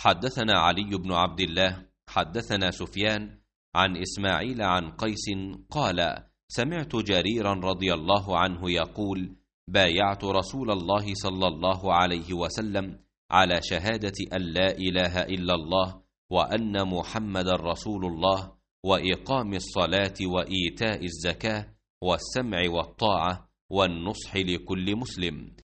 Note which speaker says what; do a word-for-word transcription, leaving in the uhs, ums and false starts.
Speaker 1: حدثنا علي بن عبد الله حدثنا سفيان عن إسماعيل عن قيس قال: سمعت جريرا رضي الله عنه يقول: بايعت رسول الله صلى الله عليه وسلم على شهادة أن لا إله إلا الله وأن محمد رسول الله وإقام الصلاة وإيتاء الزكاة والسمع والطاعة والنصح لكل مسلم.